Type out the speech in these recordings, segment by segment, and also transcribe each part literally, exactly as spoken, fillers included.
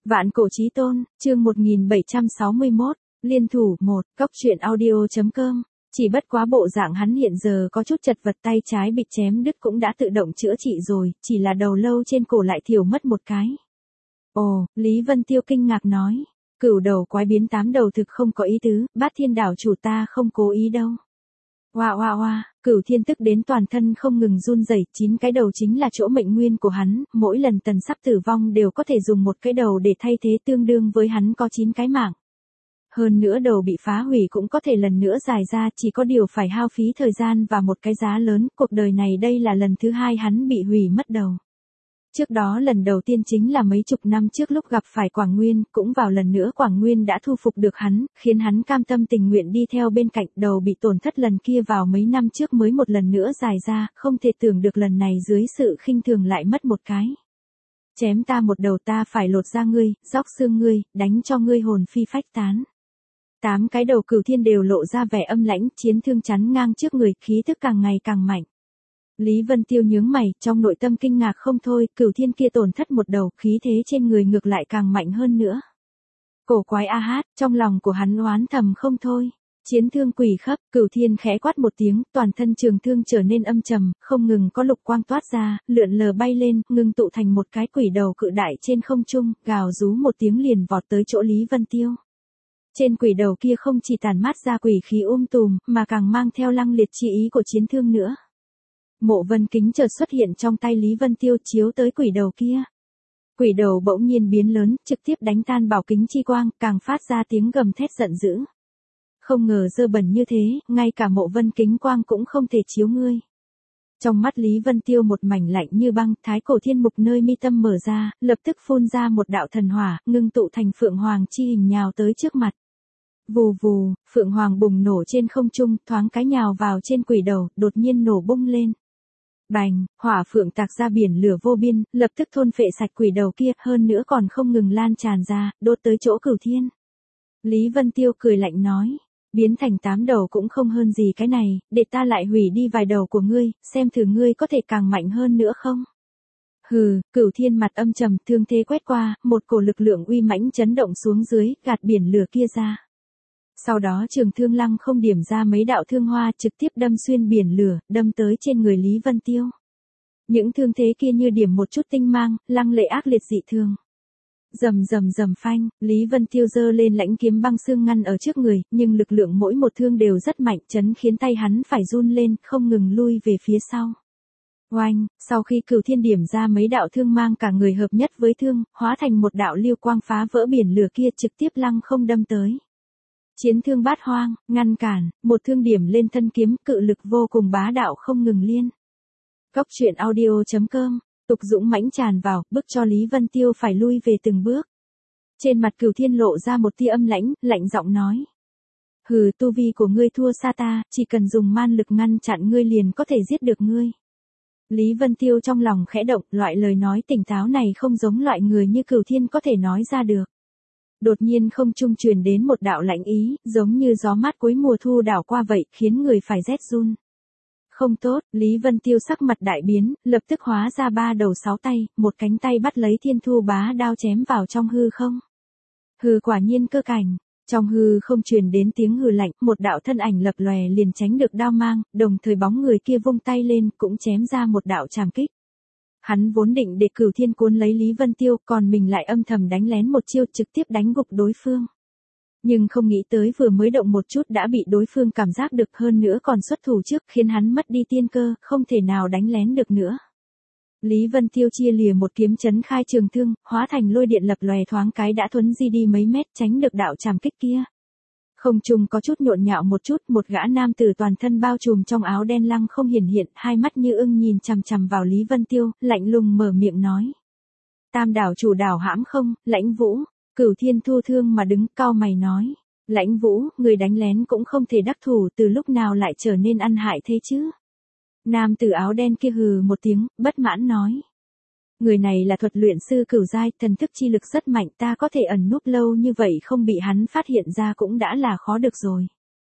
Vạn cổ chí tôn, chương một nghìn bảy trăm sáu mươi mốt, liên thủ một, cốc truyện audio.com. Chỉ bất quá bộ dạng hắn hiện giờ có chút chật vật, tay trái bị chém đứt cũng đã tự động chữa trị rồi, chỉ là đầu lâu trên cổ lại thiểu mất một cái. Ồ, Lý Vân Tiêu kinh ngạc nói, cửu đầu quái biến tám đầu thực không có ý tứ, Bát Thiên đảo chủ ta không cố ý đâu. Oa oa oa, Cửu Thiên tức đến toàn thân không ngừng run rẩy, chín cái đầu chính là chỗ mệnh nguyên của hắn, mỗi lần tần sắp tử vong đều có thể dùng một cái đầu để thay thế, tương đương với hắn có chín cái mạng. Hơn nữa đầu bị phá hủy cũng có thể lần nữa dài ra, chỉ có điều phải hao phí thời gian và một cái giá lớn, cuộc đời này đây là lần thứ hai hắn bị hủy mất đầu. Trước đó lần đầu tiên chính là mấy chục năm trước lúc gặp phải Quảng Nguyên, cũng vào lần nữa Quảng Nguyên đã thu phục được hắn, khiến hắn cam tâm tình nguyện đi theo bên cạnh, đầu bị tổn thất lần kia vào mấy năm trước mới một lần nữa dài ra, không thể tưởng được lần này dưới sự khinh thường lại mất một cái. Chém ta một đầu ta phải lột da ngươi, róc xương ngươi, đánh cho ngươi hồn phi phách tán. Tám cái đầu Cửu Thiên đều lộ ra vẻ âm lãnh, chiến thương chắn ngang trước người, khí tức càng ngày càng mạnh. Lý Vân Tiêu nhướng mày, trong nội tâm kinh ngạc không thôi, Cửu Thiên kia tổn thất một đầu, khí thế trên người ngược lại càng mạnh hơn nữa. Cổ quái a hát, trong lòng của hắn oán thầm không thôi. Chiến thương quỷ khắp, Cửu Thiên khẽ quát một tiếng, toàn thân trường thương trở nên âm trầm, không ngừng có lục quang toát ra, lượn lờ bay lên, ngưng tụ thành một cái quỷ đầu cự đại trên không trung, gào rú một tiếng liền vọt tới chỗ Lý Vân Tiêu. Trên quỷ đầu kia không chỉ tàn mát ra quỷ khí um tùm, mà càng mang theo lăng liệt chi ý của chiến thương nữa. Mộ vân kính chợt xuất hiện trong tay Lý Vân Tiêu, chiếu tới quỷ đầu kia. Quỷ đầu bỗng nhiên biến lớn, trực tiếp đánh tan bảo kính chi quang, càng phát ra tiếng gầm thét giận dữ. Không ngờ dơ bẩn như thế, ngay cả mộ vân kính quang cũng không thể chiếu ngươi. Trong mắt Lý Vân Tiêu một mảnh lạnh như băng, thái cổ thiên mục nơi mi tâm mở ra, lập tức phun ra một đạo thần hỏa, ngưng tụ thành phượng hoàng chi hình nhào tới trước mặt. Vù vù, phượng hoàng bùng nổ trên không trung, thoáng cái nhào vào trên quỷ đầu, đột nhiên nổ bung lên. Bành, hỏa phượng tạc ra biển lửa vô biên, lập tức thôn phệ sạch quỷ đầu kia, hơn nữa còn không ngừng lan tràn ra, đốt tới chỗ Cửu Thiên. Lý Vân Tiêu cười lạnh nói, biến thành tám đầu cũng không hơn gì cái này, để ta lại hủy đi vài đầu của ngươi, xem thử ngươi có thể càng mạnh hơn nữa không. Hừ, Cửu Thiên mặt âm trầm, thương thế quét qua, một cổ lực lượng uy mãnh chấn động xuống dưới, gạt biển lửa kia ra. Sau đó trường thương lăng không điểm ra mấy đạo thương hoa, trực tiếp đâm xuyên biển lửa, đâm tới trên người Lý Vân Tiêu. Những thương thế kia như điểm một chút tinh mang, lăng lệ ác liệt dị thường. Rầm rầm rầm phanh, Lý Vân Tiêu giơ lên lãnh kiếm băng xương ngăn ở trước người, nhưng lực lượng mỗi một thương đều rất mạnh, chấn khiến tay hắn phải run lên, không ngừng lui về phía sau. Oanh, sau khi Cửu Thiên điểm ra mấy đạo thương mang cả người hợp nhất với thương, hóa thành một đạo lưu quang phá vỡ biển lửa kia, trực tiếp lăng không đâm tới. Chiến thương bát hoang, ngăn cản, một thương điểm lên thân kiếm, cự lực vô cùng bá đạo không ngừng liên. Cốc truyện audio.com, tục dũng mãnh tràn vào, bức cho Lý Vân Tiêu phải lui về từng bước. Trên mặt Cửu Thiên lộ ra một tia âm lãnh, lạnh giọng nói. Hừ, tu vi của ngươi thua xa ta, chỉ cần dùng man lực ngăn chặn ngươi liền có thể giết được ngươi. Lý Vân Tiêu trong lòng khẽ động, loại lời nói tỉnh táo này không giống loại người như Cửu Thiên có thể nói ra được. Đột nhiên không trung truyền đến một đạo lạnh ý, giống như gió mát cuối mùa thu đảo qua vậy, khiến người phải rét run. Không tốt, Lý Vân Tiêu sắc mặt đại biến, lập tức hóa ra ba đầu sáu tay, một cánh tay bắt lấy thiên thu bá đao chém vào trong hư không. Hừ, quả nhiên cơ cảnh. Trong hư không truyền đến tiếng hừ lạnh, một đạo thân ảnh lập lòe liền tránh được đao mang, đồng thời bóng người kia vung tay lên cũng chém ra một đạo trảm kích. Hắn vốn định để Cửu Thiên cuốn lấy Lý Vân Tiêu, còn mình lại âm thầm đánh lén một chiêu trực tiếp đánh gục đối phương. Nhưng không nghĩ tới vừa mới động một chút đã bị đối phương cảm giác được, hơn nữa còn xuất thủ trước, khiến hắn mất đi tiên cơ, không thể nào đánh lén được nữa. Lý Vân Tiêu chia lìa một kiếm chấn khai trường thương, hóa thành lôi điện lập lòe, thoáng cái đã thuấn di đi mấy mét, tránh được đạo trảm kích kia. Không trung có chút nhộn nhạo một chút, một gã nam tử toàn thân bao trùm trong áo đen lăng không hiển hiện, hai mắt như ưng nhìn chằm chằm vào Lý Vân Tiêu, lạnh lùng mở miệng nói. Tam đảo chủ đảo hãm không, Lãnh Vũ. Cửu Thiên thu thương mà đứng, cau mày nói. Lãnh Vũ, người đánh lén cũng không thể đắc thủ, từ lúc nào lại trở nên ăn hại thế chứ? Nam tử áo đen kia hừ một tiếng, bất mãn nói. Người này là thuật luyện sư cửu giai, thần thức chi lực rất mạnh, ta có thể ẩn núp lâu như vậy không bị hắn phát hiện ra cũng đã là khó được rồi.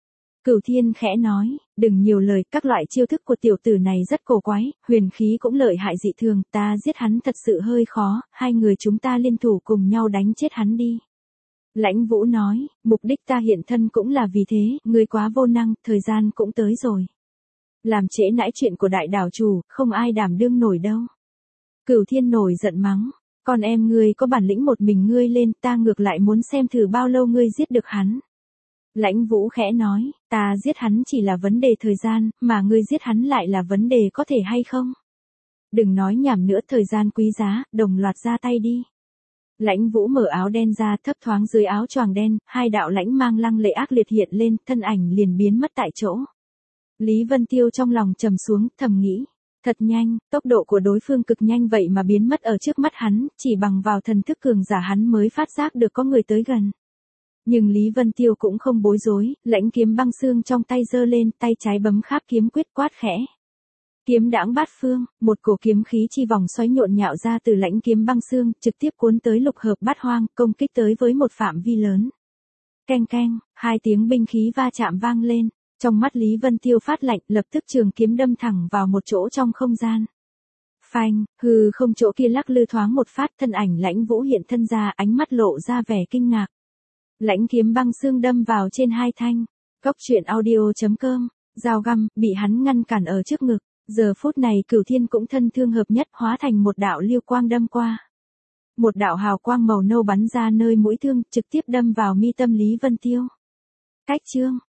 Cửu Thiên khẽ nói, đừng nhiều lời, các loại chiêu thức của tiểu tử này rất cổ quái, huyền khí cũng lợi hại dị thường, ta giết hắn thật sự hơi khó, hai người chúng ta liên thủ cùng nhau đánh chết hắn đi. Lãnh Vũ nói, mục đích ta hiện thân cũng là vì thế, ngươi quá vô năng, thời gian cũng tới rồi. Làm trễ nãi chuyện của đại đảo chủ, không ai đảm đương nổi đâu. Cửu Thiên nổi giận mắng, con em ngươi có bản lĩnh một mình ngươi lên, ta ngược lại muốn xem thử bao lâu ngươi giết được hắn. Lãnh Vũ khẽ nói, ta giết hắn chỉ là vấn đề thời gian, mà ngươi giết hắn lại là vấn đề có thể hay không. Đừng nói nhảm nữa, thời gian quý giá, đồng loạt ra tay đi. Lãnh Vũ mở áo đen ra, thấp thoáng dưới áo choàng đen, hai đạo lãnh mang lăng lệ ác liệt hiện lên, thân ảnh liền biến mất tại chỗ. Lý Vân Tiêu trong lòng trầm xuống, thầm nghĩ, thật nhanh, tốc độ của đối phương cực nhanh vậy mà biến mất ở trước mắt hắn, chỉ bằng vào thần thức cường giả hắn mới phát giác được có người tới gần. Nhưng Lý Vân Tiêu cũng không bối rối, lãnh kiếm băng xương trong tay giơ lên, tay trái bấm kháp kiếm quyết quát khẽ. Kiếm đãng bát phương, một cổ kiếm khí chi vòng xoáy nhộn nhạo ra từ lãnh kiếm băng xương, trực tiếp cuốn tới lục hợp bát hoang, công kích tới với một phạm vi lớn. Keng keng, hai tiếng binh khí va chạm vang lên, trong mắt Lý Vân Tiêu phát lạnh, lập tức trường kiếm đâm thẳng vào một chỗ trong không gian. Phanh, hư không chỗ kia lắc lư thoáng một phát, thân ảnh Lãnh Vũ hiện thân ra, ánh mắt lộ ra vẻ kinh ngạc. Lãnh kiếm băng xương đâm vào trên hai thanh. Góc truyện audio chấm com, dao găm, bị hắn ngăn cản ở trước ngực. Giờ phút này Cửu Thiên cũng thân thương hợp nhất, hóa thành một đạo liêu quang đâm qua. Một đạo hào quang màu nâu bắn ra nơi mũi thương, trực tiếp đâm vào mi tâm Lý Vân Tiêu. Cách chương.